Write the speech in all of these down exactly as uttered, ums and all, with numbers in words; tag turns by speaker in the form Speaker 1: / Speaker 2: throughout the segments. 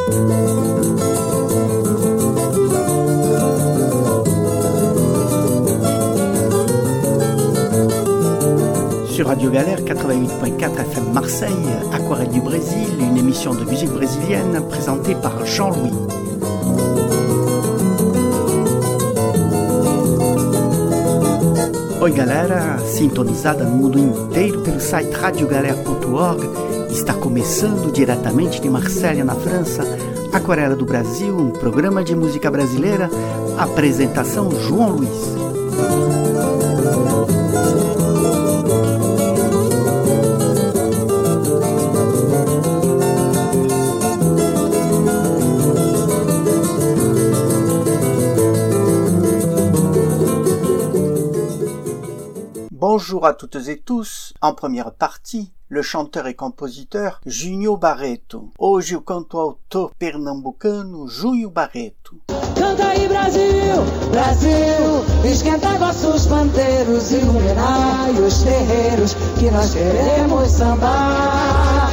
Speaker 1: Sur Radio Galère quatre-vingt-huit point quatre F M Marseille, Aquarelle du Brésil, une émission de musique brésilienne présentée par Jean-Louis. Oi galera, sintonizada no mundo inteiro pelo site radio galera ponto org, está começando diretamente de Marselha, na França, Aquarela do Brasil, um programa de música brasileira, apresentação João Luiz. Bonjour à toutes et tous. En première partie, le chanteur et compositeur Júnior Barreto. Hoje o cantautor pernambucano Júnior Barreto.
Speaker 2: Canta aí Brasil, Brasil, esquenta vossos pandeiros, iluminai os terreiros que nós queremos sambar.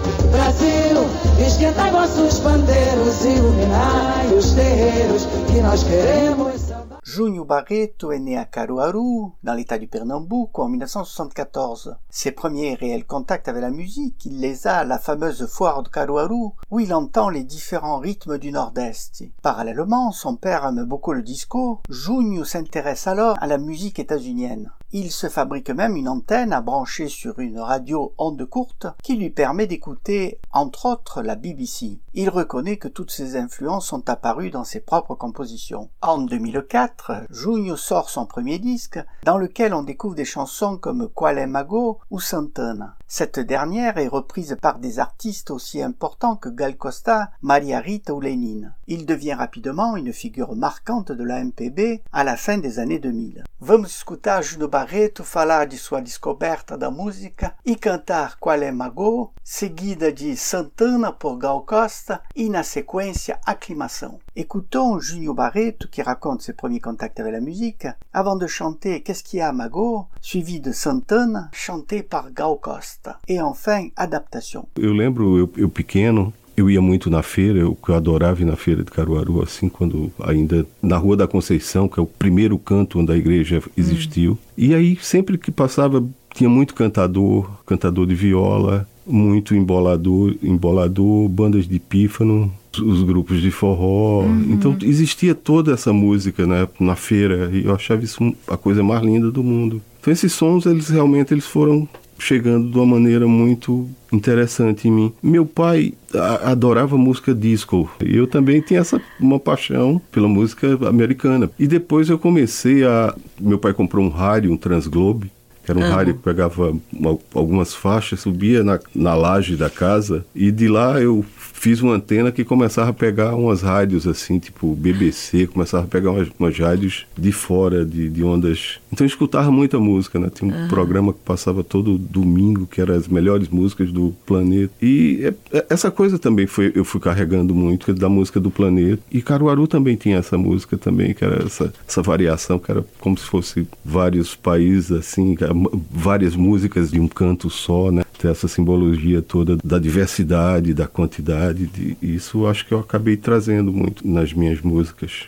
Speaker 2: Brasil, esquentai vossos pandeiros, iluminai os terreiros que nós queremos sambar.
Speaker 1: Júnior Barreto est né à Caruaru, dans l'état du Pernambouco, en dix-neuf cent soixante-quatorze. Ses premiers réels contacts avec la musique, il les a à la fameuse foire de Caruaru, où il entend les différents rythmes du Nord-Est. Parallèlement, son père aime beaucoup le disco. Júnior s'intéresse alors à la musique états-unienne. Il se fabrique même une antenne à brancher sur une radio onde courte qui lui permet d'écouter, entre autres, la B B C. Il reconnaît que toutes ces influences sont apparues dans ses propres compositions. En deux mille quatre, Júnior sort son premier disque, dans lequel on découvre des chansons comme Qual é Mago ou Santana. Cette dernière est reprise par des artistes aussi importants que Gal Costa, Maria Rita ou Lénine. Il devient rapidement une figure marquante de la M P B à la fin des années deux mille. Vamos escutar Júnior Barreto falar de sua descoberta da música e cantar Qual é Mago, seguida de Santana por Gal Costa e na sequência Aclimação. Écoutons Júnior Barreto qui raconte ses premiers contacts avec la musique avant de chanter Qu'est-ce qu'il y a Mago, suivi de Santana chanté par Gal Costa. E enfin, adaptação.
Speaker 3: Eu lembro, eu, eu pequeno, eu ia muito na feira, eu, eu adorava ir na feira de Caruaru, assim, quando ainda na Rua da Conceição, que é o primeiro canto onde a igreja existiu. Hum. E aí, sempre que passava, tinha muito cantador, cantador de viola, muito embolador, embolador, bandas de pífano, os grupos de forró. Uhum. Então existia toda essa música, né, na feira, e eu achava isso a coisa mais linda do mundo. Então esses sons, eles realmente eles foram chegando de uma maneira muito interessante em mim. Meu pai a, adorava música disco, e eu também tinha essa, uma paixão pela música americana. E depois eu comecei a... Meu pai comprou um rádio, um Transglobe, que era um uhum. rádio que pegava uma, algumas faixas, subia na, na laje da casa, e de lá eu fiz uma antena que começava a pegar umas rádios assim, tipo B B C, começava a pegar umas, umas rádios de fora, de, de ondas. Então eu escutava muita música, né? Tinha um uhum. programa que passava todo domingo, que era as melhores músicas do planeta. E é, é, essa coisa também foi, eu fui carregando muito, da música do planeta. E Caruaru também tinha essa música também, que era essa, essa variação, que era como se fosse vários países, assim, várias músicas de um canto só, né? Tem essa simbologia toda da diversidade, da quantidade. De, isso acho que eu acabei trazendo muito nas minhas músicas.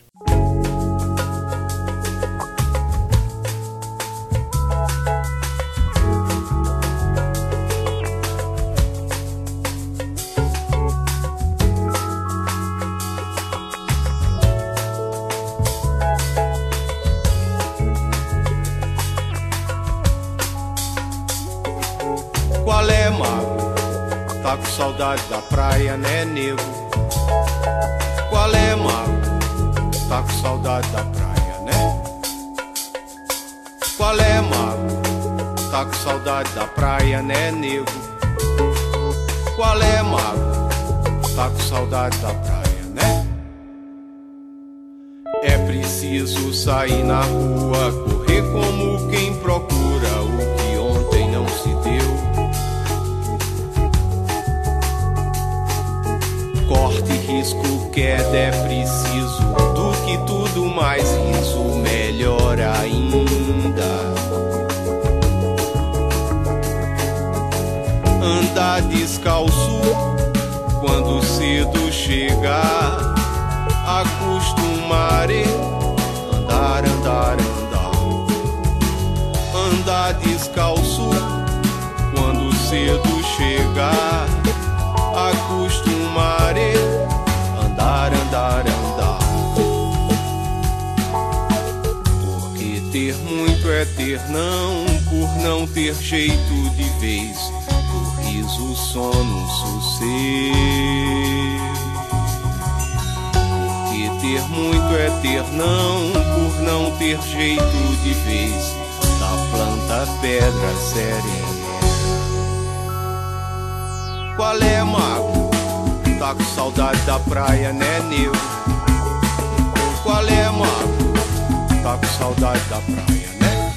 Speaker 4: Qual é, mago? Tá com saudade da praia, né, nego? Qual é, mago? Tá com saudade da praia, né? Qual é, mago? Tá com saudade da praia, né, nego? Qual é, mago? Tá com saudade da praia, né? É preciso sair na rua, correr como quem procura o que ontem não se deu. Corte, risco, queda, é preciso do que tudo mais isso, melhor ainda. Andar descalço quando se cedo chegar, acostumarei andar, andar, andar, andar descalço quando cedo chegar, acostumarei andar, andar, andar. Porque ter muito é ter não, por não ter jeito de vez, do riso, sono, sossego. Porque ter muito é ter não, por não ter jeito de vez, da planta, pedra, serena. Qual é, mago? Tá com saudade da praia, né, nego? Qual é, mago? Tá com saudade da praia, né?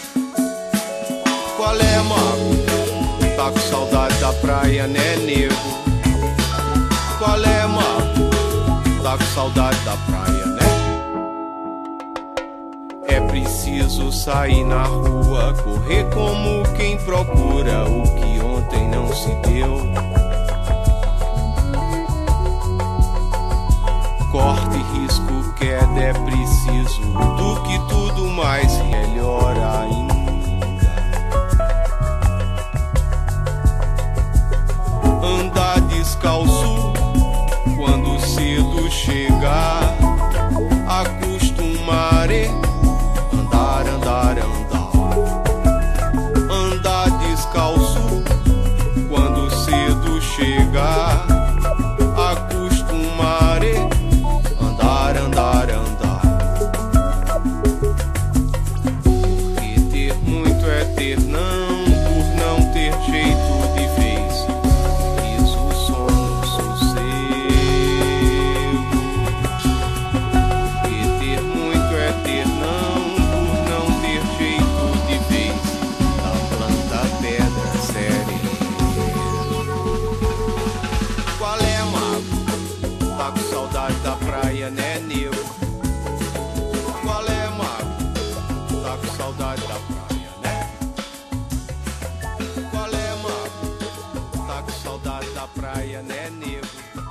Speaker 4: Qual é, mago? Tá com saudade da praia, né, nego? Qual é, mago? Tá com saudade da praia, né? É preciso sair na rua, correr como quem procura o que ontem não se deu. Corte, risco, queda, é preciso do que tudo mais, melhor ainda. Andar descalço quando cedo chegar, acostumarei andar, andar, andar. Andar descalço quando cedo chegar, acostumarei andar, andar, andar. Porque ter muito é ter não, por não ter jeito de vez, riso, sono, sossego. Porque ter muito é ter não, por não ter jeito de vez, da planta, pedra, serena. Qual é, mago? Tá com saudade da praia, né, nego? Qual é, mago? Tá com saudade da praia, né? Qual é, mago? Tá com saudade da praia, né, nego?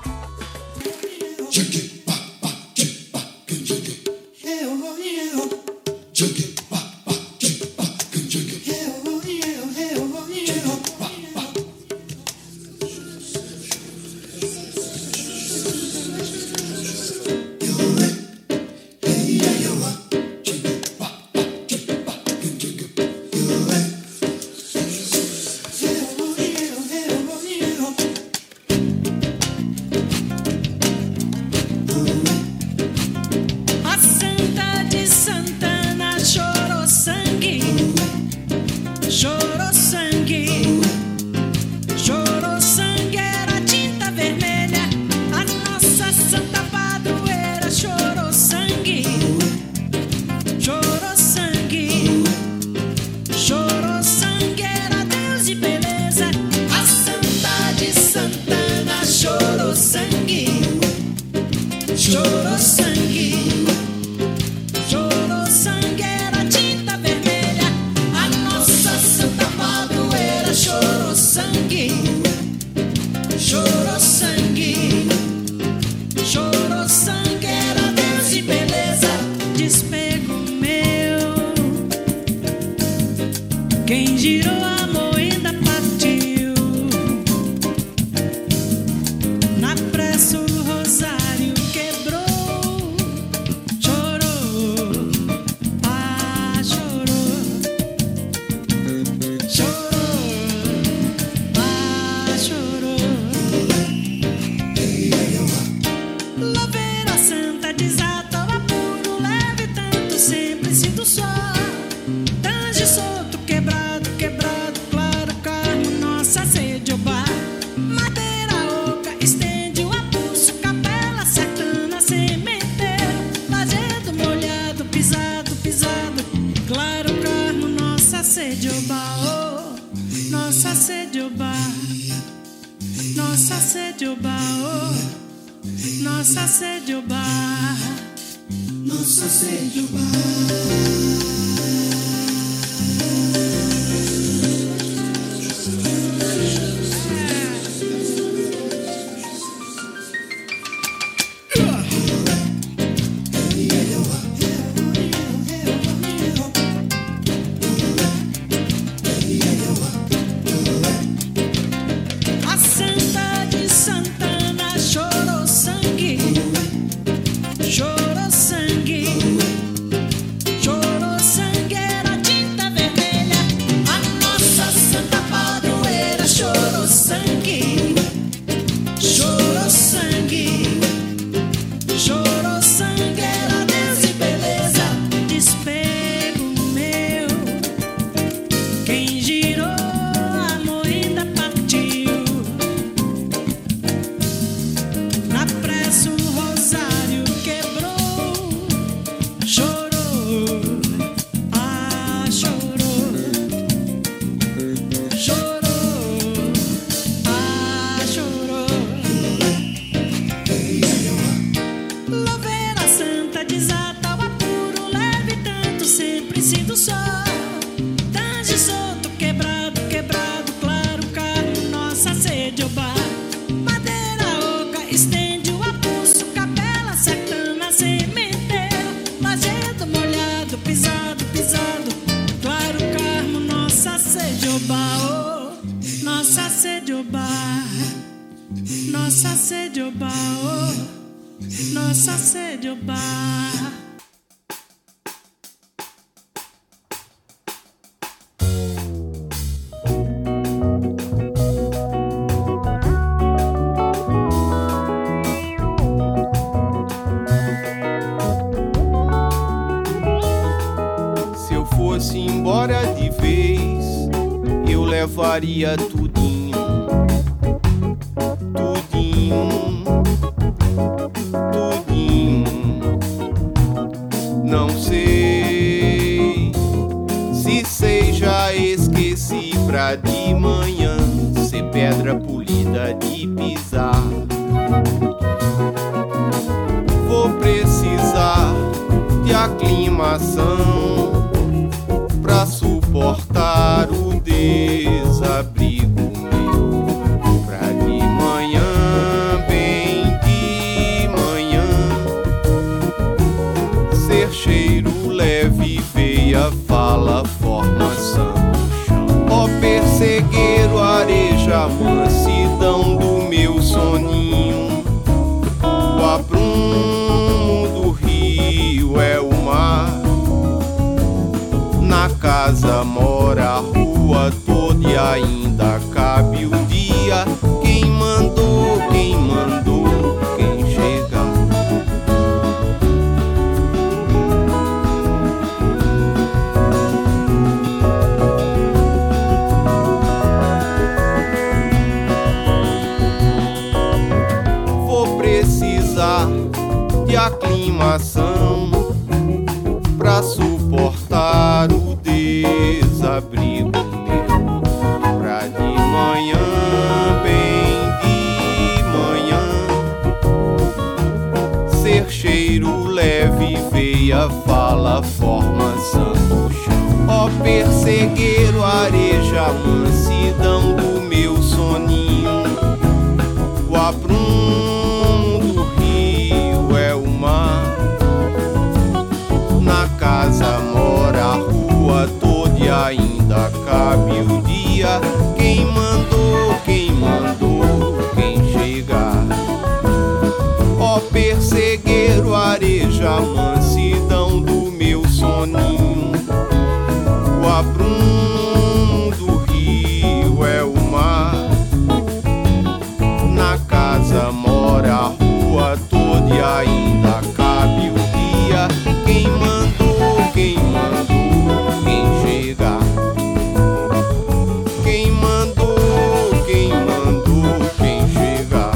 Speaker 5: A Santa de Santana chorou sangue, chorou sangue, chorou sangue, era tinta vermelha. A nossa Santa Padroeira chorou sangue, chorou sangue, chorou sangue, era Deus de beleza. A Santa de Santana chorou sangue, chorou sangue, chorou sangue, era tinta vermelha. A nossa Santa Padroeira chorou sangue, chorou sangue, chorou sangue, era Deus de beleza. Despego meu, quem girou a moeda partiu. Na pressa o rosário quebrou, chorou, ah, chorou, chorou, ah, chorou. Louveira Santa desatou apuro, leve tanto, sempre sinto só. Tange solto, quebrado, quebrado, claro, carmo, nossa sede, oba. Madeira oca, estende o apulso, capela, sertana, sementeiro, lajedo molhado, pisado, pisado, claro, carmo, nossa sede, oba, oh, nossa sede, oba, nossa sede, oba, oh, nossa sede, oba, nossa sede, oba. Nossa sede oba, oh, nossa sede oba.
Speaker 4: Se eu fosse embora de vez, eu levaria tudinho, tudinho, tudinho. Não sei se sei, já esqueci pra de manhã ser pedra polida de pisar. Vou precisar de aclimação pra suportar o desabrigo meu. Pra de manhã, bem de manhã, ser cheiro leve, veia, fala, formação. Ó persegueiro, areja, mansidão do meu soninho. O aprumo do rio é o mar. Na casa mora a rua toda e ainda cabe o dia. Quem mandou, quem mandou, quem chega. Vou precisar de aclimação pra suportar o desabrigo meu. Pra de manhã, bem de manhã, ser cheiro leve, veia, fala, formação do chão. Ó persegueiro, areja, mansidão do meu soninho. O aprumo do rio é o mar. Na casa mora a rua toda e ainda cabe o dia. Quem mandou, quem mandou, quem chegar. Ó persegueiro, areja, mansidão do meu soninho. O aprumo do rio é o mar. Na casa mora a rua toda e ainda cabe o dia. Quem mandou, quem mandou, quem chega. Quem mandou, quem mandou, quem chega.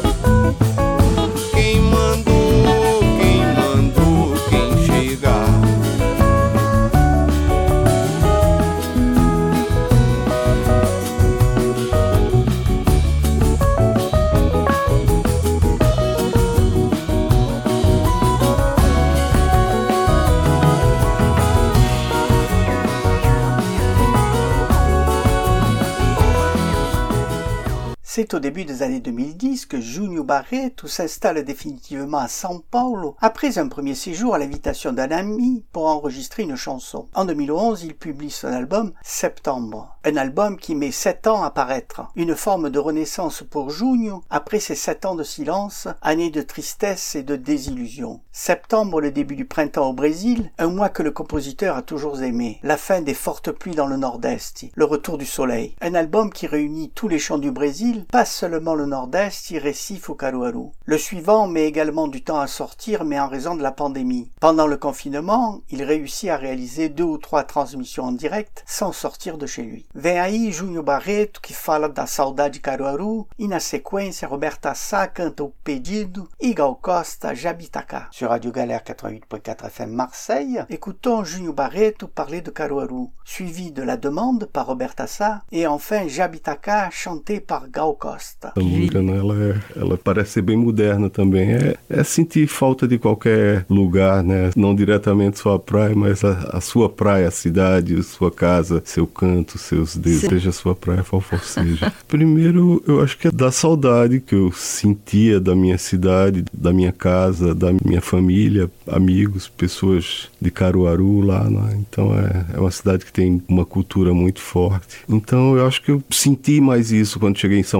Speaker 4: Quem mandou, quem mandou, quem chega.
Speaker 1: C'est au début des années deux mille dix que Júnior Barreto s'installe définitivement à São Paulo après un premier séjour à l'invitation d'un ami pour enregistrer une chanson. En deux mille onze, il publie son album Septembre, un album qui met sept ans à paraître, une forme de renaissance pour Júnior après ses sept ans de silence, années de tristesse et de désillusion. Septembre, le début du printemps au Brésil, un mois que le compositeur a toujours aimé, la fin des fortes pluies dans le nord-est, le retour du soleil. Un album qui réunit tous les chants du Brésil, pas seulement le nord-est, Recife ou Caruaru. Le suivant met également du temps à sortir, mais en raison de la pandémie. Pendant le confinement, il réussit à réaliser deux ou trois transmissions en direct sans sortir de chez lui. Vem aí Júnior Barreto, que fala da saudade de Caruaru, e na sequência Roberta Sá canta O Pedido e Gal Costa Jabitacá. Sur Radio Galère quatre-vingt-huit point quatre F M Marseille, écoutons Júnior Barreto parler de Caruaru, suivi de La Demande par Roberta Sá et enfin Jabitacá chanté par Gal Costa.
Speaker 3: A música, né, ela, é, ela parece ser bem moderna também. É, é sentir falta de qualquer lugar, né? Não diretamente sua praia, mas a, a sua praia, a cidade, sua casa, seu canto, seus dedos, seja sua praia, qual for seja. Primeiro, eu acho que é da saudade que eu sentia da minha cidade, da minha casa, da minha família, amigos, pessoas de Caruaru lá, né? Então é, é uma cidade que tem uma cultura muito forte. Então eu acho que eu senti mais isso quando cheguei em São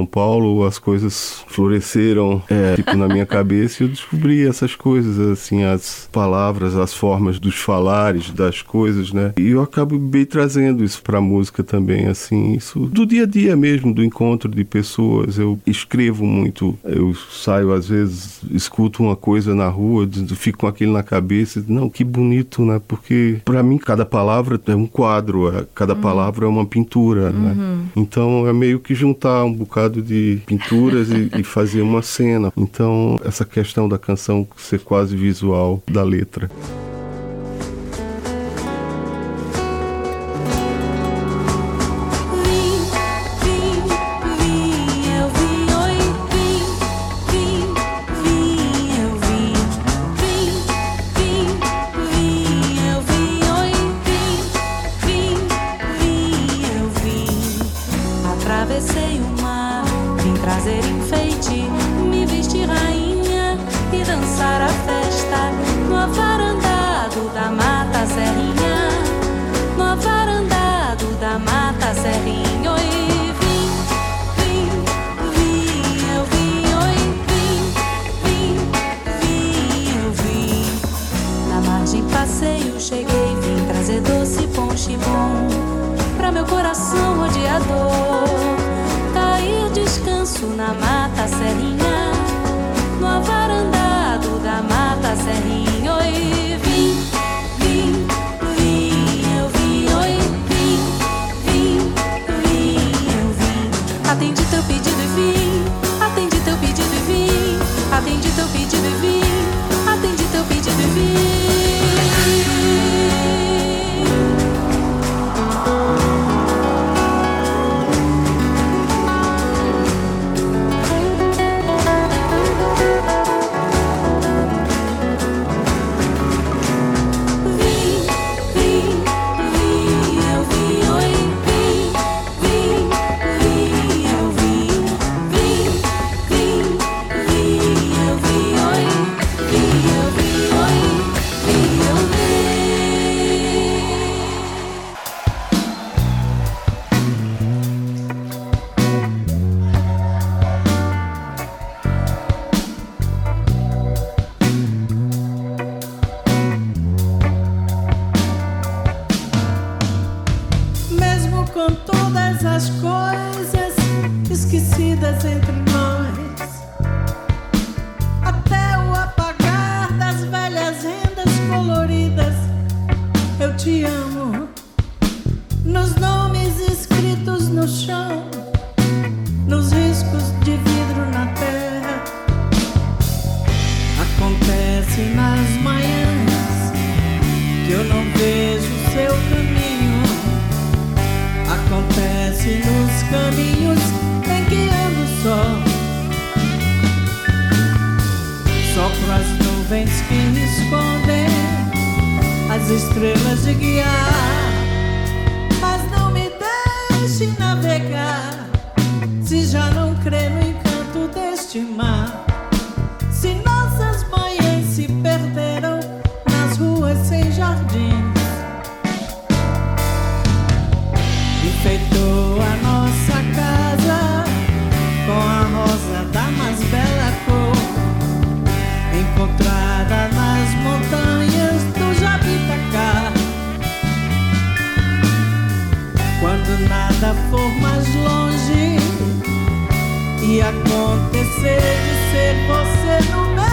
Speaker 3: Paulo, as coisas floresceram, é, tipo, na minha cabeça, e eu descobri essas coisas, assim, as palavras, as formas dos falares, das coisas, né? E eu acabo bem trazendo isso pra música também, assim, isso do dia a dia mesmo, do encontro de pessoas. Eu escrevo muito, eu saio às vezes, escuto uma coisa na rua, fico com aquilo na cabeça, não, que bonito, né? Porque pra mim cada palavra é um quadro, cada uhum. palavra é uma pintura, uhum. né? Então é meio que juntar um bocado de pinturas e, e fazer uma cena. Então essa questão da canção ser quase visual da letra.
Speaker 6: Atravessei o mar, vim trazer enfeite, me vestir rainha e dançar a festa no avarandado da Mata Serrinha, no avarandado da Mata Serrinha. Oi, vim, vim, vim, eu vim, oi, vim, vim, vim, eu vim. Na margem passeio cheguei, vim trazer doce ponche bom pra meu coração odiador. Cair descanso na Mata Serrinha, no avarandado da Mata Serrinha. Oi, vim, vim, vim, eu vim, oi, vim, vim, vim, eu vim. Atendi teu pedido e vim, atendi teu pedido e vim, atendi teu pedido e vim, atendi teu pedido e vim.
Speaker 5: Com todas as coisas esquecidas entre nós, até o apagar das velhas rendas coloridas, eu te amo. Nos nomes escritos no chão, nos riscos de vidro na terra, acontece nas manhãs que eu não vejo seu caminho. Acontece nos caminhos em que ando só. Sopro as nuvens que me escondem as estrelas de guiar, mas não me deixe navegar se já não crê no encanto deste mar. Se nossas manhãs se perderam nas ruas sem jardim, enfeitou a nossa casa com a rosa da mais bela cor, encontrada nas montanhas do Jabitacá. Quando nada for mais longe e acontecer de ser você no meu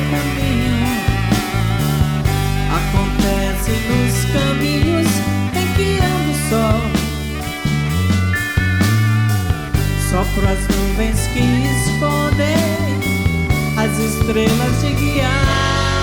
Speaker 5: caminho acontece nos caminhos em que ando só. Sopro as nuvens que escondem as estrelas de guiar.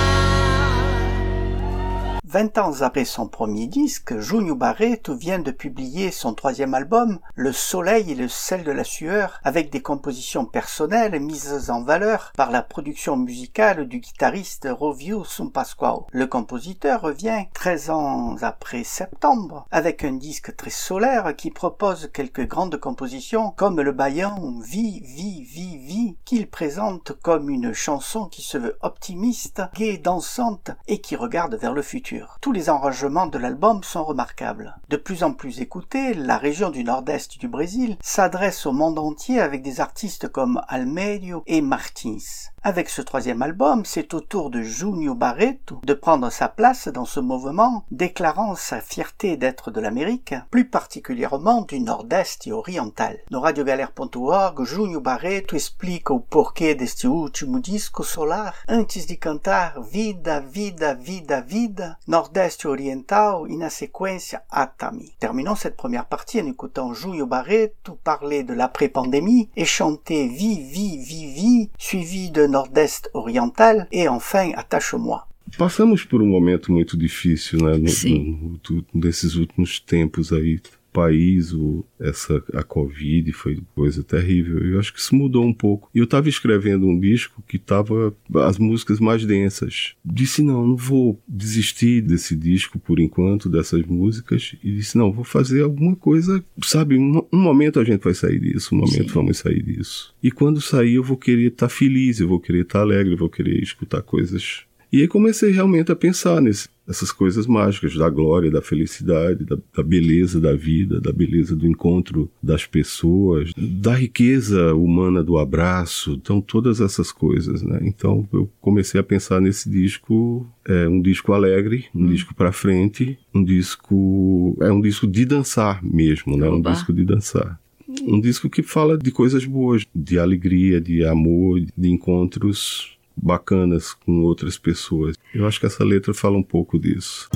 Speaker 1: Vingt ans après son premier disque, Júnior Barreto vient de publier son troisième album, Le Soleil et le sel de la sueur, avec des compositions personnelles mises en valeur par la production musicale du guitariste Rovio Pascoal. Le compositeur revient treize ans après Septembre, avec un disque très solaire qui propose quelques grandes compositions comme le baião Vie, Vie, Vie, Vie, qu'il présente comme une chanson qui se veut optimiste, gaie, dansante et qui regarde vers le futur. Tous les arrangements de l'album sont remarquables. De plus en plus écouté, la région du nord-est du Brésil s'adresse au monde entier avec des artistes comme Almério et Martins. Avec ce troisième album, c'est au tour de Júnior Barreto de prendre sa place dans ce mouvement, déclarant sa fierté d'être de l'Amérique, plus particulièrement du nord-est et oriental. No radio galera ponto org, Júnior Barreto explica o porquê deste último disco solar antes de cantar Vida, Vida, Vida, Vida, Nordeste Oriental e na sequência Atami. Terminons cette première partie en écoutant Júnior Barreto parler de l'après-pandémie et chanter Vie, Vie, Vie, Vie, suivi de Nordeste Oriental e enfin Attache-moi.
Speaker 3: Passamos por um momento muito difícil, né, no, no, no, nesses últimos tempos aí. País, o, essa, a Covid foi coisa terrível. Eu acho que isso mudou um pouco. E eu estava escrevendo um disco que estava as músicas mais densas. Disse, não, não vou desistir desse disco por enquanto, dessas músicas. E disse, não, vou fazer alguma coisa, sabe, um, um momento a gente vai sair disso, um momento Sim. vamos sair disso. E quando sair eu vou querer estar feliz, eu vou querer estar alegre, eu vou querer escutar coisas. E aí comecei realmente a pensar nesse, nessas coisas mágicas, da glória, da felicidade, da, da beleza da vida, da beleza do encontro das pessoas, da riqueza humana do abraço, então todas essas coisas, né? Então eu comecei a pensar nesse disco, é um disco alegre, um hum. disco pra frente, um disco, é um disco de dançar mesmo, né? Um disco de dançar. Um disco que fala de coisas boas, de alegria, de amor, de encontros bacanas com outras pessoas. Eu acho que essa letra fala um pouco disso.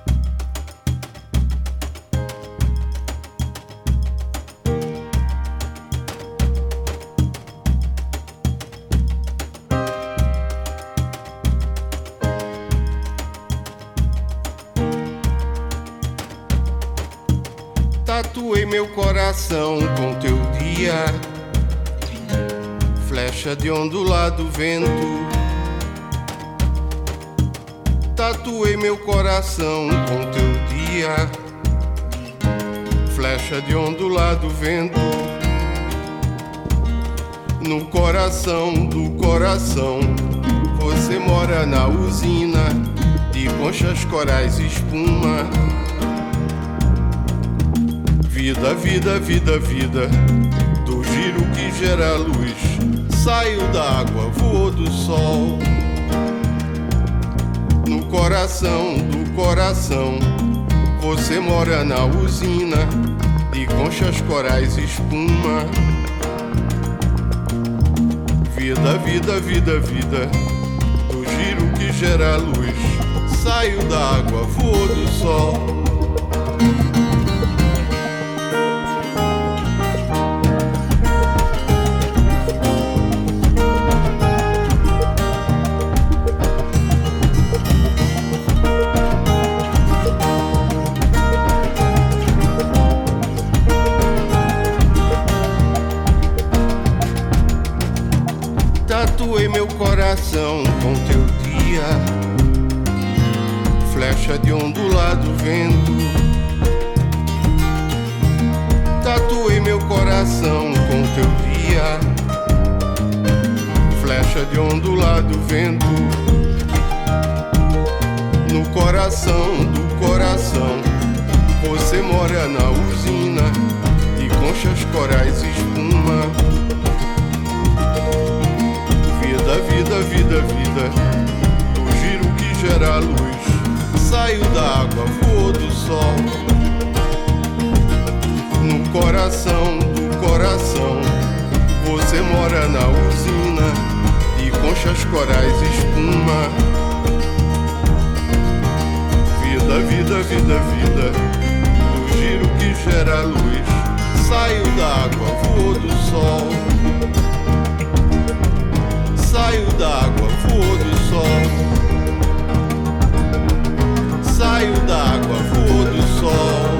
Speaker 4: Tatuei meu coração com teu dia, flecha de ondulado vento. Tatuei meu coração com teu dia, flecha de ondulado vento. No coração do coração, você mora na usina de conchas, corais e espuma. Vida, vida, vida, vida, do giro que gera luz. Saiu da água, voou do sol. No coração do coração, você mora na usina de conchas, corais e espuma. Vida, vida, vida, vida, do giro que gera luz. Saiu da água, voou do sol. Tatuei meu coração com teu dia, flecha de ondulado vento. Tatuei meu coração com teu dia, flecha de ondulado vento. No coração do coração, você mora na usina de conchas, corais e espuma. Vida, vida, vida, vida, do giro que gera luz. Saiu da água, voou do sol. No coração do coração, você mora na usina de conchas,
Speaker 3: rochas, corais, espuma. Vida, vida, vida, vida, do giro que gera luz. Saiu da água, voou do sol. Saiu da água, voou do sol. Saiu da água, voou do sol.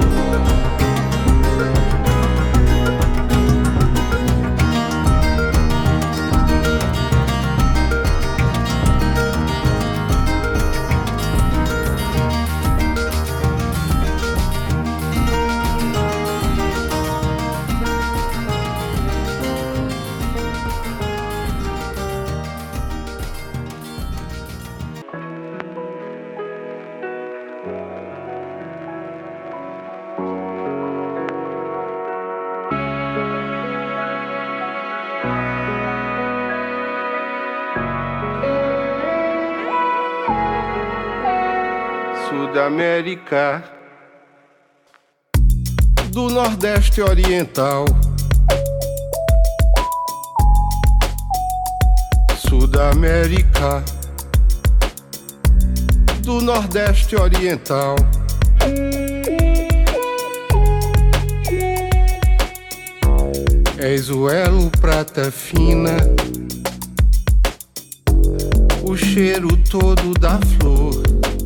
Speaker 3: Sudamérica, do Nordeste Oriental. Sudamérica, do Nordeste Oriental. És o elo prata fina, o cheiro todo da flor.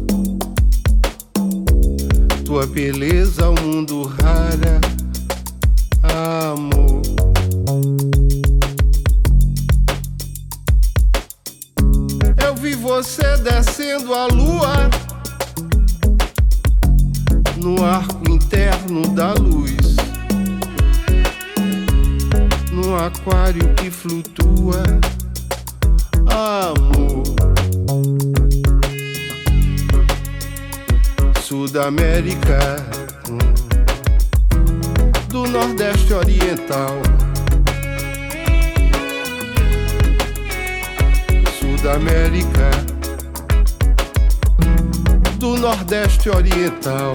Speaker 3: Tua beleza, o mundo rara, amor. Eu vi você descendo a lua no arco interno da luz, no aquário que flutua, amor. Sudamérica, do Nordeste Oriental. Sudamérica, do Nordeste Oriental.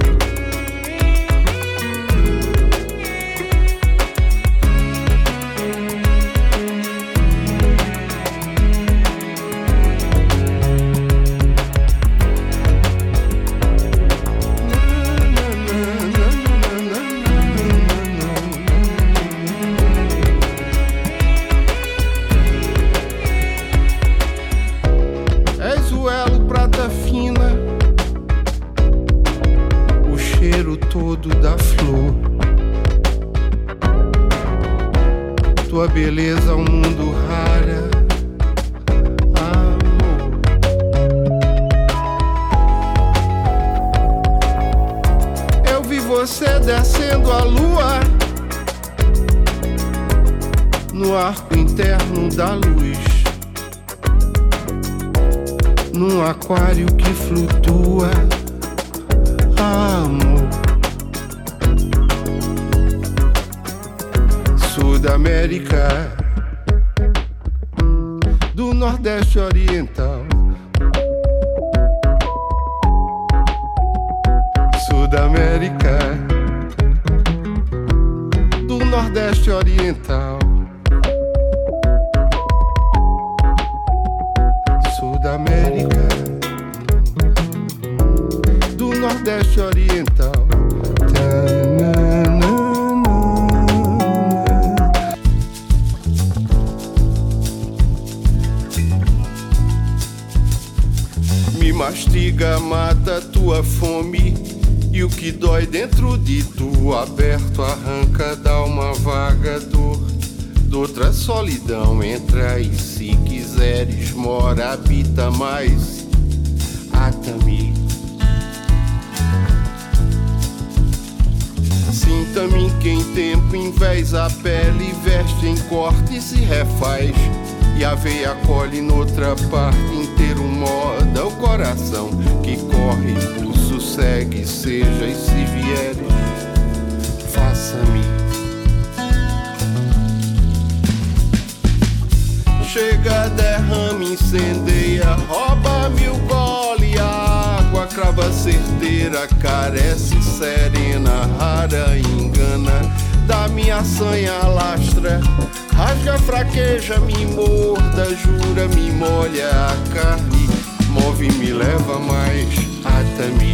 Speaker 3: Tua beleza, um mundo rara, amor. Eu vi você descendo a lua no arco interno da luz, num aquário que flutua, amor. Sudamérica, do Nordeste Oriental. Sudamérica, do Nordeste Oriental. Sudamérica, do Nordeste Oriental. Mastiga, mata tua fome, e o que dói dentro de tu aberto arranca, dá uma vaga dor, doutra solidão. Entra e se quiseres mora, habita mais, ata-me. Sinta-me que em tempo invés a pele veste em corte e se refaz, e a veia colhe noutra parte inteiro moda o coração que corre, pulso segue, seja e se vieres, faça-me. Chega, derrama, incendeia, rouba-me o gole, a água crava certeira, carece serena, rara engana, da minha sanha lastra, rasga
Speaker 4: rasga, fraqueja, me morda, jura, me molha a carne, move e me leva mais, ata-me.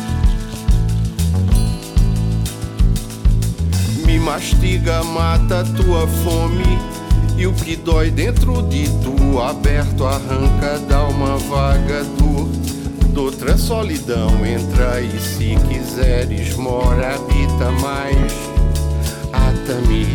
Speaker 4: Me mastiga, mata a tua fome, e o que dói dentro de tu, aberto, arranca, dá uma vaga dor. Doutra solidão, entra e se quiseres, mora, habita mais, ata-me.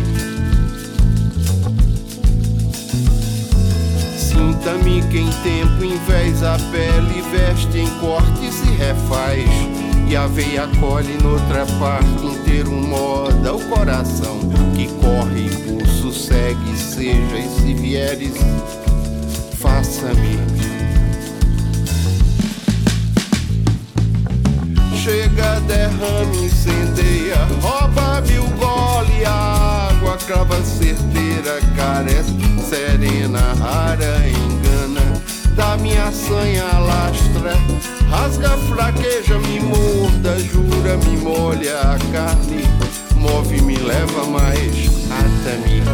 Speaker 4: Sinta-me que em tempo, em vez a pele, veste em cortes e refaz, e a veia colhe noutra parte, inteiro moda o coração, que corre, impulso, segue, seja, e se vieres, faça-me. Chega, derrame, incendeia, rouba-me o gole, a água, crava certeira, carece, serena, rara, engana, da minha sanha lastra, rasga, fraqueja, me morda, jura, me molha a carne, move, me leva mais, ata-me.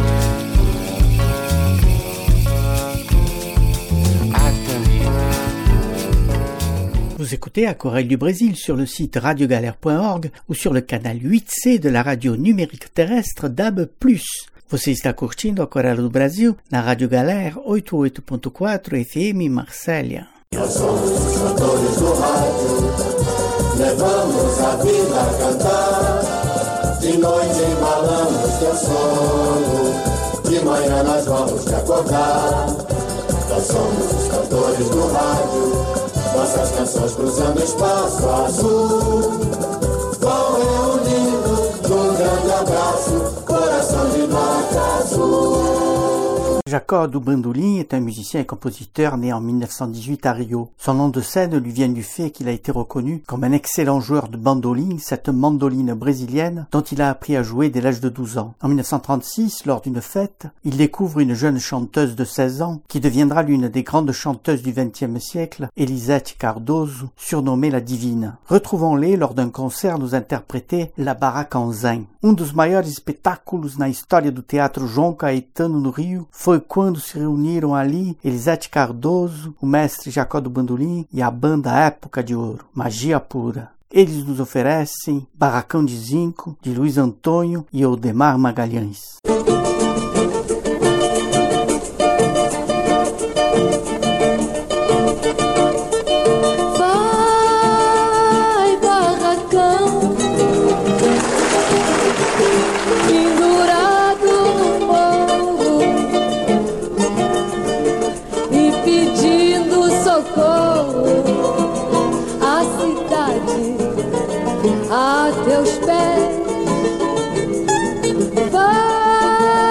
Speaker 1: Vous écoutez Aquarelle du Brésil sur le site radiogalère point org ou sur le canal huit C de la radio numérique terrestre D A B plus. Você está curtindo Aquarelle do Brasil na Rádio Galera oitenta e oito ponto quatro F M Marsella.
Speaker 7: Nós somos os cantores do rádio, levamos a vida a cantar, de noite embalamos teu sono, de manhã nós vamos te acordar. Nós somos os cantores do rádio, nossas canções cruzando espaço azul, vão reunindo num grande abraço, coração de nota azul.
Speaker 1: Jacob do Bandolim est un musicien et compositeur né en mille neuf cent dix-huit à Rio. Son nom de scène lui vient du fait qu'il a été reconnu comme un excellent joueur de bandoline, cette mandoline brésilienne dont il a appris à jouer dès l'âge de douze ans. En mille neuf cent trente-six, lors d'une fête, il découvre une jeune chanteuse de seize ans qui deviendra l'une des grandes chanteuses du vingtième siècle, Elisete Cardoso, surnommée la Divine. Retrouvons-les lors d'un concert nous interpréter La Baraca en Zen. Um dos maiores espetáculos na história do teatro João Caetano no Rio foi quando se reuniram ali Elisete Cardoso, o mestre Jacó do Bandolim e a banda Época de Ouro, magia pura. Eles nos oferecem Barracão de Zinco, de Luiz Antônio e Odemar Magalhães.
Speaker 8: A teus pés, vai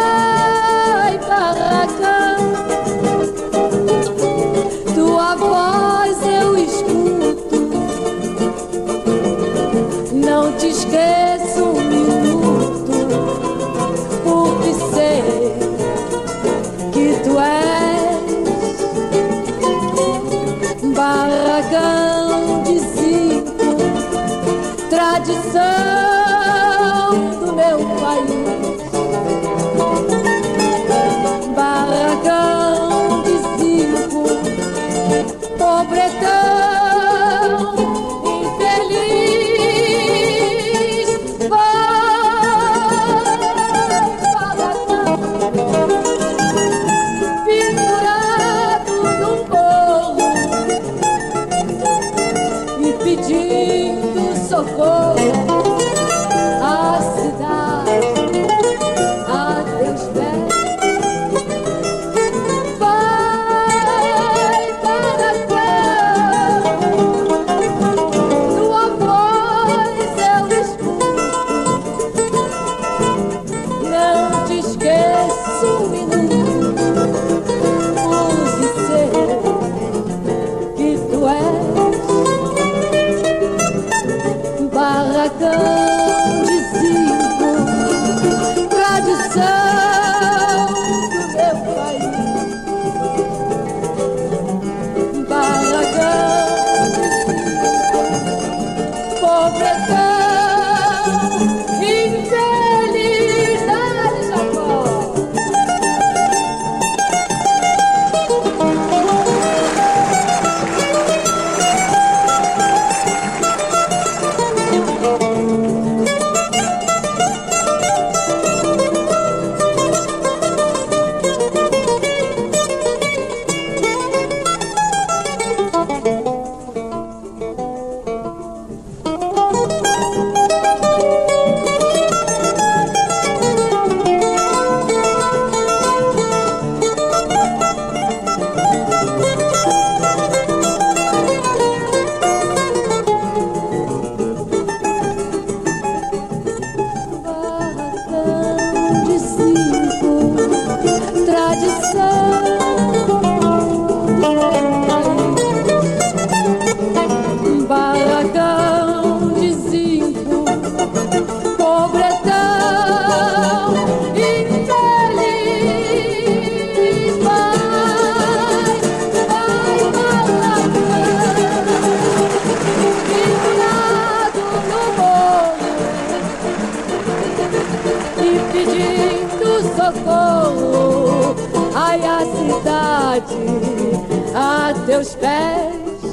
Speaker 2: a teus pés.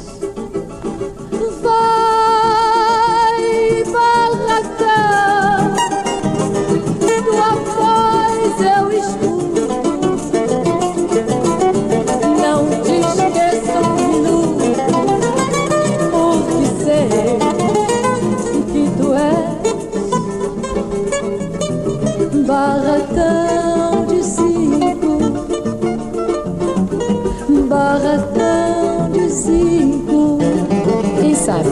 Speaker 2: Vai, barracão, tua voz eu escuto. Não te esqueça um minuto, porque sei que tu és barracão de cinco. Barracão de cinco, quem sabe?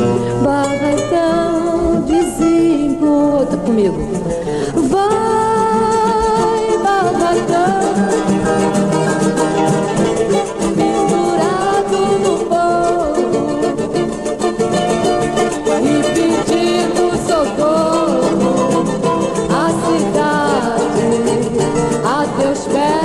Speaker 2: Barracão de cinco, tá comigo. Vai, barracão, pendurado no fogo e pedindo socorro à cidade, a teus pés.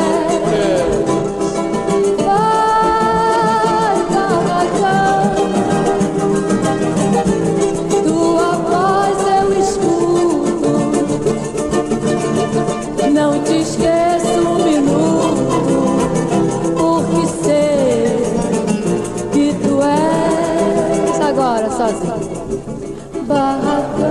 Speaker 2: Não te esqueça um minuto, porque sei que tu és agora sozinho. Barracão.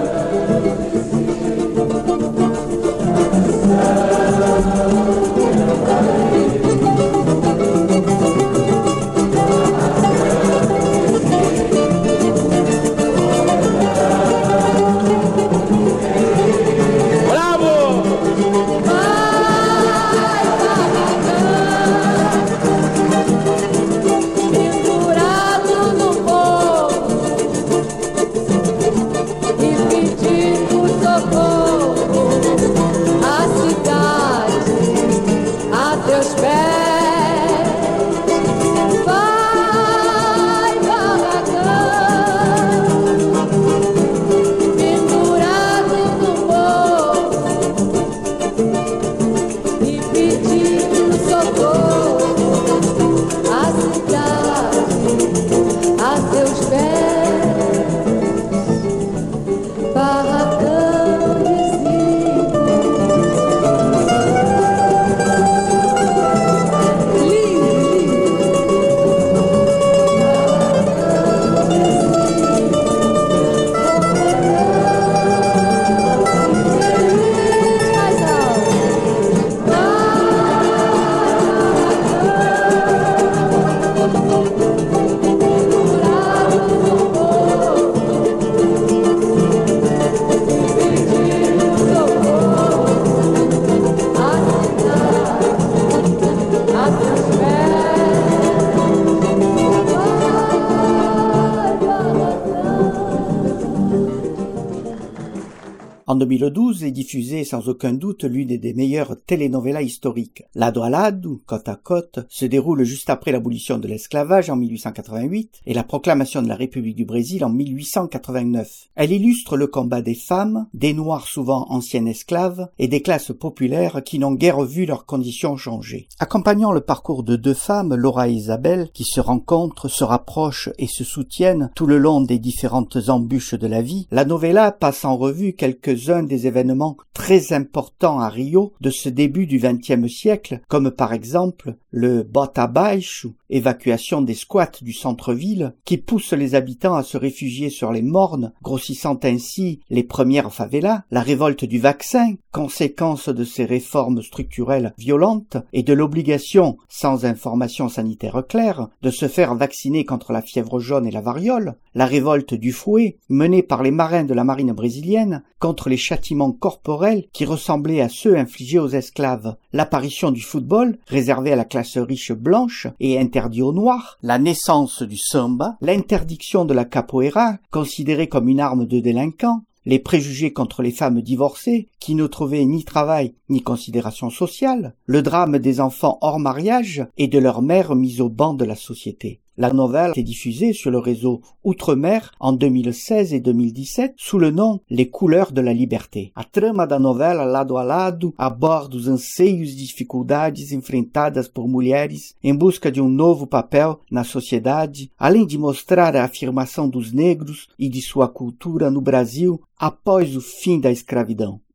Speaker 1: En deux mille douze est diffusée sans aucun doute l'une des meilleures telenovelas historiques. Lado a lado, côte à côte, se déroule juste après l'abolition de l'esclavage en mille huit cent quatre-vingt-huit et la proclamation de la République du Brésil en mille huit cent quatre-vingt-neuf. Elle illustre le combat des femmes, des Noirs souvent anciens esclaves et des classes populaires qui n'ont guère vu leurs conditions changer. Accompagnant le parcours de deux femmes, Laura et Isabelle, qui se rencontrent, se rapprochent et se soutiennent tout le long des différentes embûches de la vie, la novella passe en revue quelques-uns des événements très importants à Rio de ce début du vingtième siècle, comme par exemple le Bota Baixo, évacuation des squats du centre-ville, qui pousse les habitants à se réfugier sur les mornes, grossissant ainsi les premières favelas, la révolte du vaccin, conséquence de ces réformes structurelles violentes et de l'obligation, sans information sanitaire claire, de se faire vacciner contre la fièvre jaune et la variole, la révolte du fouet, menée par les marins de la marine brésilienne, contre les châtiments corporels qui ressemblaient à ceux infligés aux esclaves, l'apparition du football, réservé à la classe riche blanche et interdit aux noirs, la naissance du samba, l'interdiction de la capoeira, considérée comme une arme de délinquants, les préjugés contre les femmes divorcées, qui ne trouvaient ni travail ni considération sociale, le drame des enfants hors mariage et de leurs mères mises au banc de la société. La novella est diffusée sur le réseau Outre-mer en deux mille seize et deux mille dix-sept sous le nom Les couleurs de la liberté. A trama da novela Lado a Lado aborda os anseios e dificuldades enfrentadas por mulheres em busca de um novo papel na sociedade, além de mostrar a afirmação dos negros e de sua cultura no Brasil após o fim da escravidão.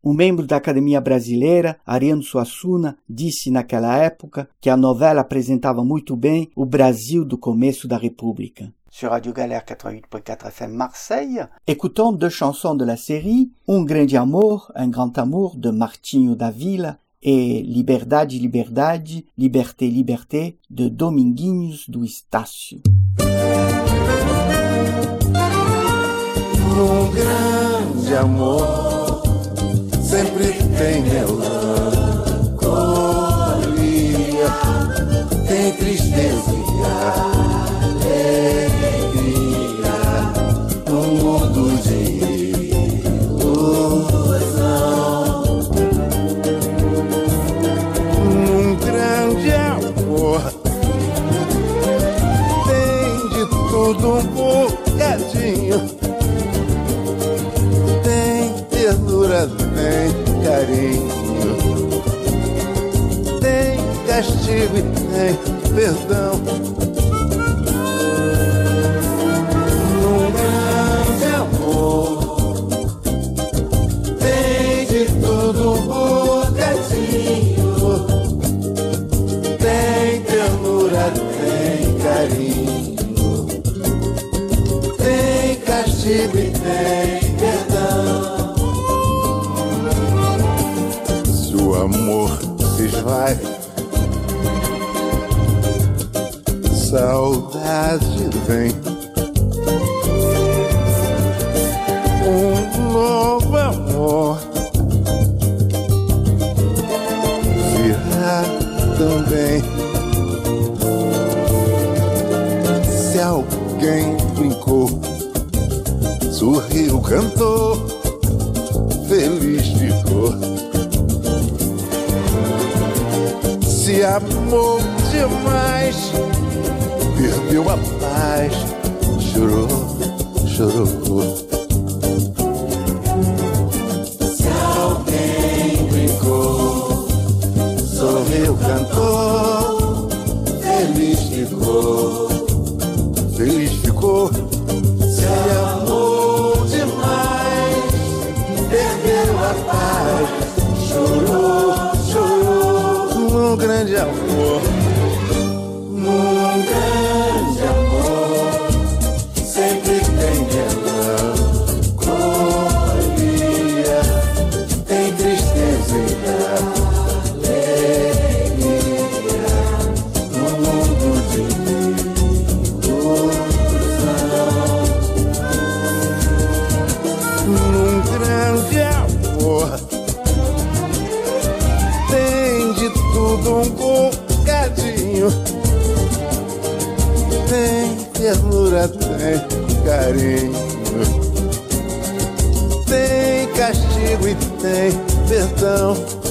Speaker 1: Um membro da Academia Brasileira, Ariano Suassuna, disse naquela época que a novela apresentava muito bem o Brasil do começo da República. Sur Radio Galère quatre-vingt-huit point quatre F M Marseille, écoutons deux chansons de la série, Un Grande Amor, Un Grand Amour de Martinho da Vila et Liberdade, Liberdade, Liberté, Liberté de Dominguinhos do Estácio.
Speaker 4: Um grande amor sempre tem melancolia, tem tristeza e alegria, um mundo de ilusão. Um grande amor tem de tudo um bocadinho, ternura, tem carinho, tem castigo e tem perdão. Num grande amor tem de tudo um bocadinho, tem ternura, tem carinho, tem castigo e tem perdão. O amor se esvai, saudade vem, um novo amor virá também. Se alguém brincou, sorriu, cantou, feliz ficou. Se amou demais, perdeu a paz, chorou, chorou. Se alguém brincou, sorriu, cantou, feliz ficou, feliz ficou. Se amou demais, perdeu a paz, chorou, chorou. Um grande amor, um grande amor, sempre tem melancolia, tem tristeza e alegria, um mundo de ilusão. Um grande amor tudo um bocadinho, tem ternura, tem carinho, tem castigo e tem perdão.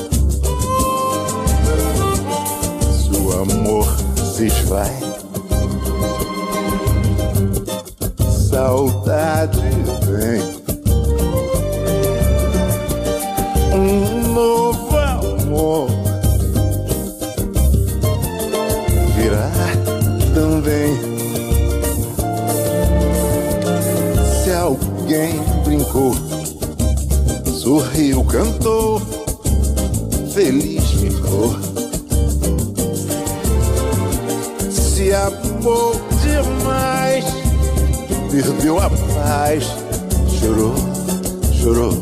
Speaker 4: Se o amor se esvai, saudade vem, um novo amor virá também. Se alguém brincou, sorriu, cantou, feliz ficou. Se amou demais, perdeu a paz, chorou, chorou.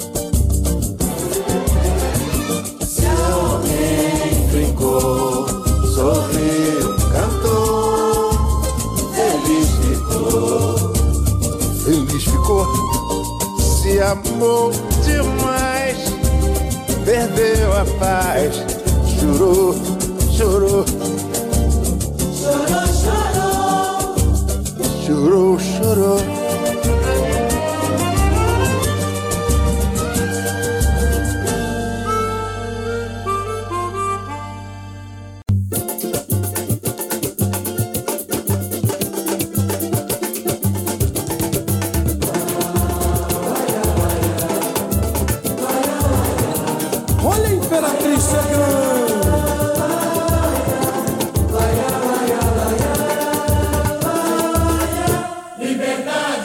Speaker 4: Se alguém brincou, sorriu, cantou, feliz ficou, feliz ficou. Se amou demais, perdeu a paz, chorou, chorou, chorou, chorou, chorou, chorou.
Speaker 7: Liberdade!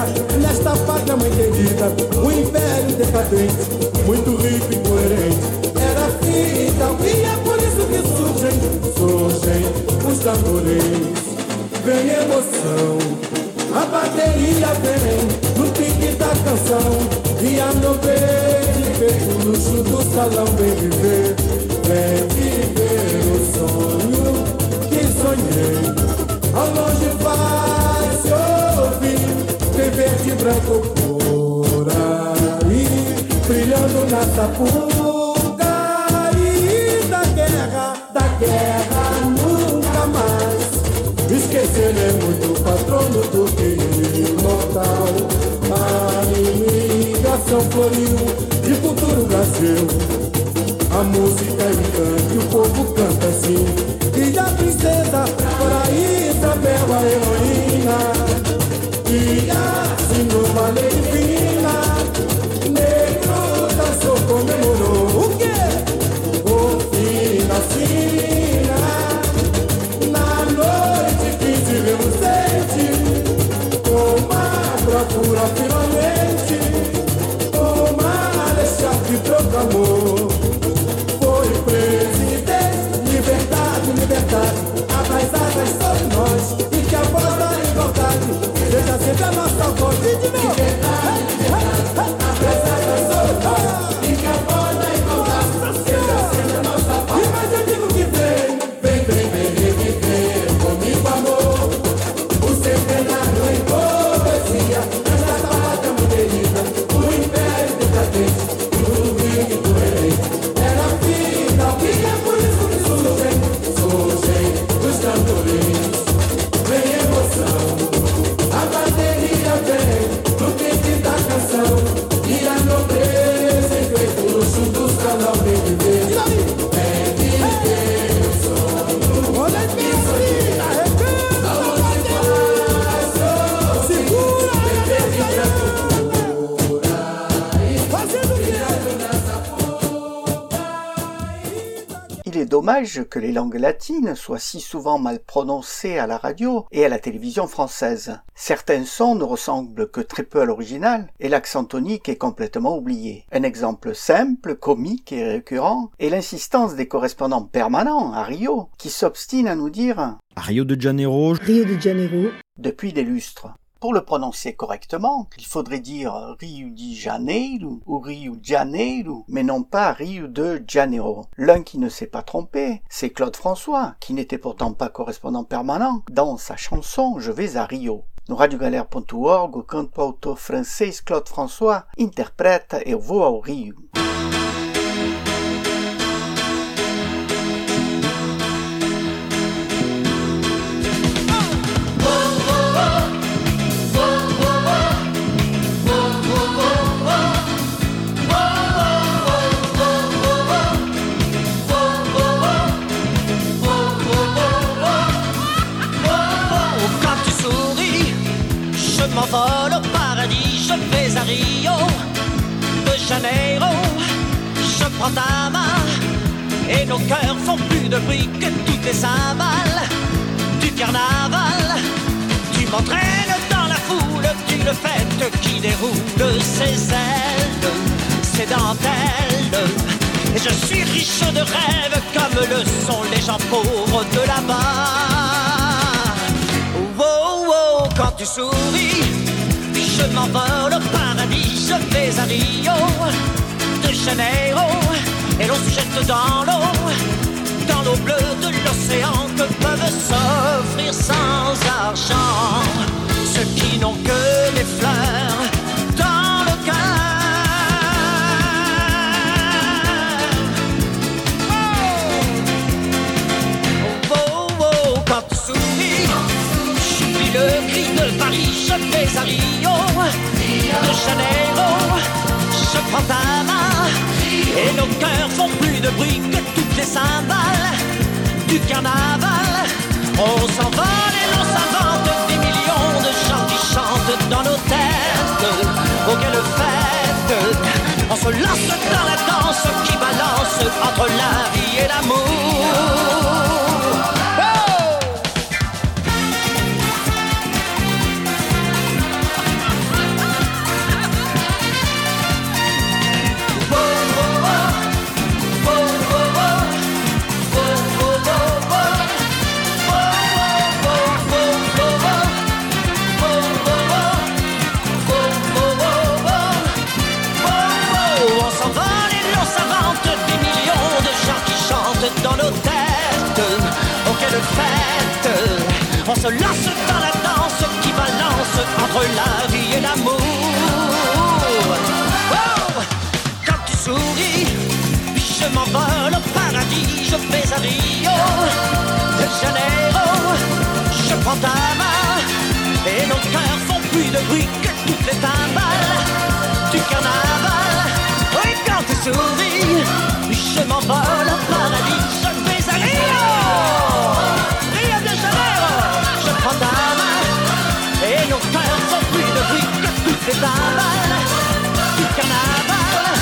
Speaker 7: guerra, nesta pátria mãe querida, o império decadente, muito rico e coerente, era fita, e é por isso que surgem, surgem os tamborins. Vem emoção, a bateria vem no pique da canção, e a meu bem, feito luxo do salão, vem viver, vem viver o sonho que sonhei. Ao longe vai se ouvir, vem verde e branco por aí, brilhando na sapuca, e da guerra, da guerra nunca mais. Esquecer é muito patrono do que imortal. A imigração floriu de futuro Brasil. A música é encanta e o povo canta assim. E a princesa, por aí, Isabel, a heroína, e assim numa lei divina, negro dançou, comemorou o quê? O fim da sina. Na noite quinze reluzente, com uma bravura finalmente, o marechal que proclamou. Liberdade, abraçadas sobre nós, e que a voz da igualdade seja sempre a nossa voz. E de novo, liberdade, liberdade, abraçadas sobre nós, e que a voz da igualdade seja sempre a nossa voz. E mais eu digo que vem, vem, vem, vem, vem, vem, vem comigo, amor, o centenário em poesia, essa pátria muito querida, o império decadente, o rio e do rei, era a vida, o que é por isso que surgem. Os tamborins, vem emoção, a bateria vem no pique da canção, e a nobreza em o luxo do salão vem viver, vem viver o sonho. Olha aí, minha arrebenta, aonde vai, segura, fazendo o quê?
Speaker 1: Il est dommage que les langues latines soient si souvent mal prononcées à la radio et à la télévision française. Certains sons ne ressemblent que très peu à l'original et l'accent tonique est complètement oublié. Un exemple simple, comique et récurrent est l'insistance des correspondants permanents à Rio qui s'obstinent à nous dire
Speaker 8: « Rio de Janeiro,
Speaker 2: Rio de Janeiro »
Speaker 1: depuis des lustres. Pour le prononcer correctement, il faudrait dire Rio de Janeiro ou Rio de Janeiro, mais non pas Rio de Janeiro. L'un qui ne s'est pas trompé, c'est Claude François, qui n'était pourtant pas correspondant permanent, dans sa chanson « Je vais à Rio ». No radio galera ponto org, o cantautor francês Claude François interpreta Eu vou ao Rio.
Speaker 9: Je m'envole au paradis, je vais à Rio de Janeiro. Je prends ta main et nos cœurs font plus de bruit que toutes les cymbales du carnaval. Tu m'entraînes dans la foule d'une fête qui déroule ses ailes, ses dentelles. Et je suis riche de rêves comme le sont les gens pauvres de là-bas. Oh, oh, quand tu souris, je m'envole au paradis, je vais à Rio de Janeiro. Et l'on se jette dans l'eau, dans l'eau bleue de l'océan, que peuvent s'offrir sans argent ceux qui n'ont que des fleurs dans le cœur. Oh, oh, oh, quand tu souris, j'oublie le cri de Paris, je vais à Rio de Janeiro. Je prends ta main et nos cœurs font plus de bruit que toutes les cymbales du carnaval. On s'envole et l'on s'invente des millions de gens qui chantent dans nos têtes. Auquel fête, on se lance dans la danse qui balance entre la vie et l'amour. Oh! se lance dans la danse qui balance entre la vie et l'amour. Oh, quand tu souris, je m'envole au paradis, je vais à Rio de Janeiro, je prends ta main et nos cœurs font plus de bruit que toutes les timbales du carnaval. Oui, quand tu souris, je m'envole au paradis, je vais à Rio, Rio de Janeiro, je prends ta main et nos cœurs font plus de bruit que toutes les timbales du carnaval.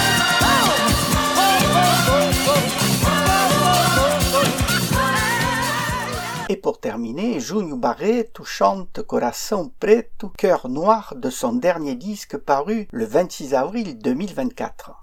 Speaker 1: Et pour terminer, Júnior Barreto chante Coração Preto, Cœur Noir de son dernier disque paru le vingt-six avril deux mille vingt-quatre.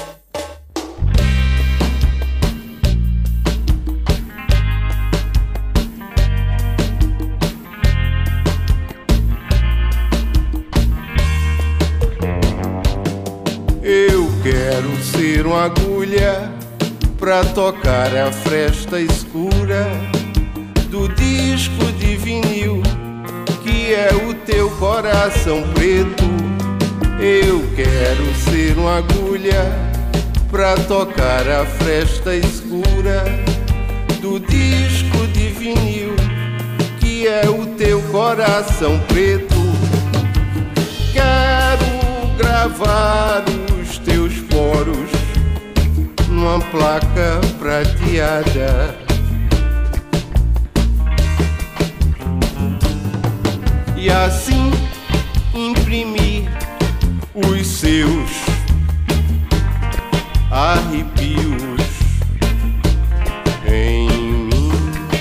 Speaker 4: Eu quero ser uma agulha pra tocar a fresta escura do disco de vinil que é o teu coração preto. Eu quero ser uma agulha pra tocar a fresta escura do disco de vinil que é o teu coração preto. Quero gravar os teus poros numa placa prateada e assim imprimir os seus arrepios em mim.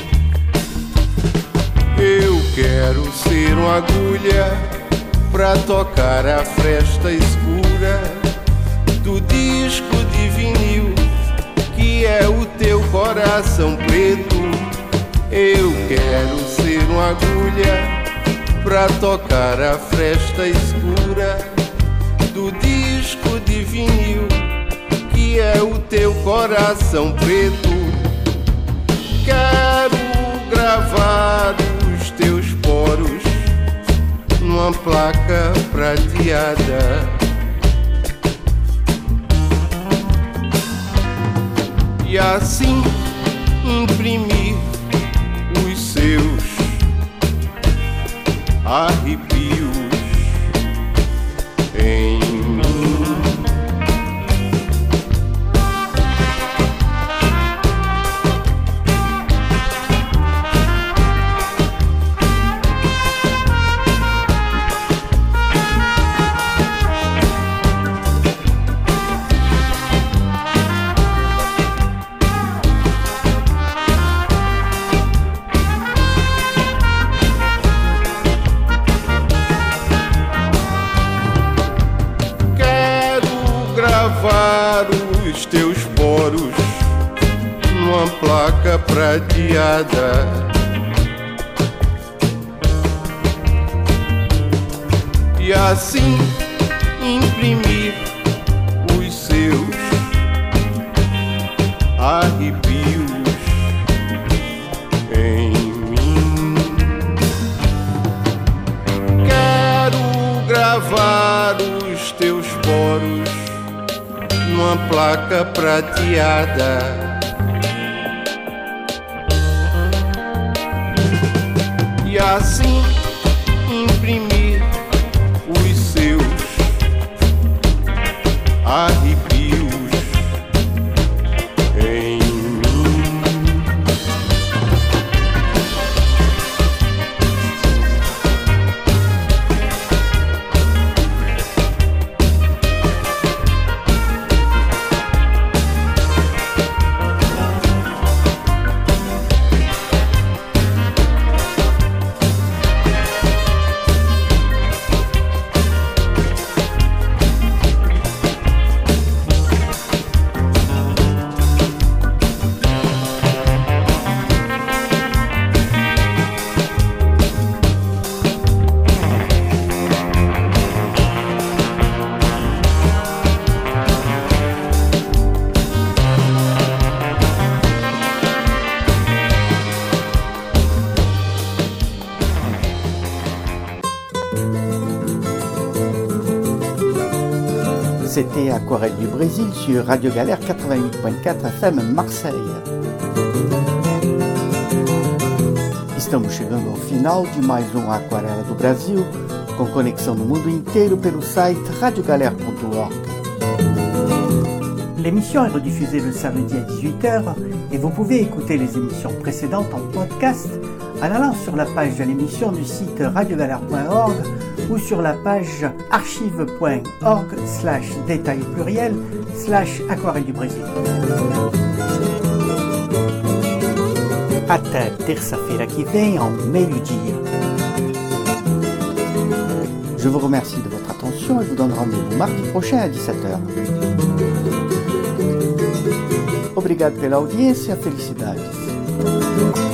Speaker 4: Eu quero ser uma agulha pra tocar a fresta escura do disco de vinil que é o teu coração preto. Eu quero ser uma agulha pra tocar a fresta escura do disco de vinil que é o teu coração preto. Quero gravar os teus poros numa placa prateada e assim imprimir os seus arrepios em mim. Os teus poros numa placa prateada e assim imprimir os seus arrepios em mim. Quero gravar os teus poros numa placa prateada e assim imprimir os seus arrepios em mim.
Speaker 1: C'était Aquarelle du Brésil sur Radio Galère quatre-vingt-huit virgule quatre F M Marseille. Estamos chegando ao final de mais um Aquarela do Brasil, com conexão no mundo inteiro pelo site radio galère ponto org. L'émission est rediffusée le samedi à dix-huit heures et vous pouvez écouter les émissions précédentes en podcast en allant sur la page de l'émission du site radio galère point org ou sur la page archive point org slash détail pluriel slash aquarelle du Brésil. Até terça-feira que vem ao meio-dia. Je vous remercie de votre attention et vous donne rendez-vous mardi prochain à dix-sept heures. Obrigado pela audiência, felicidades.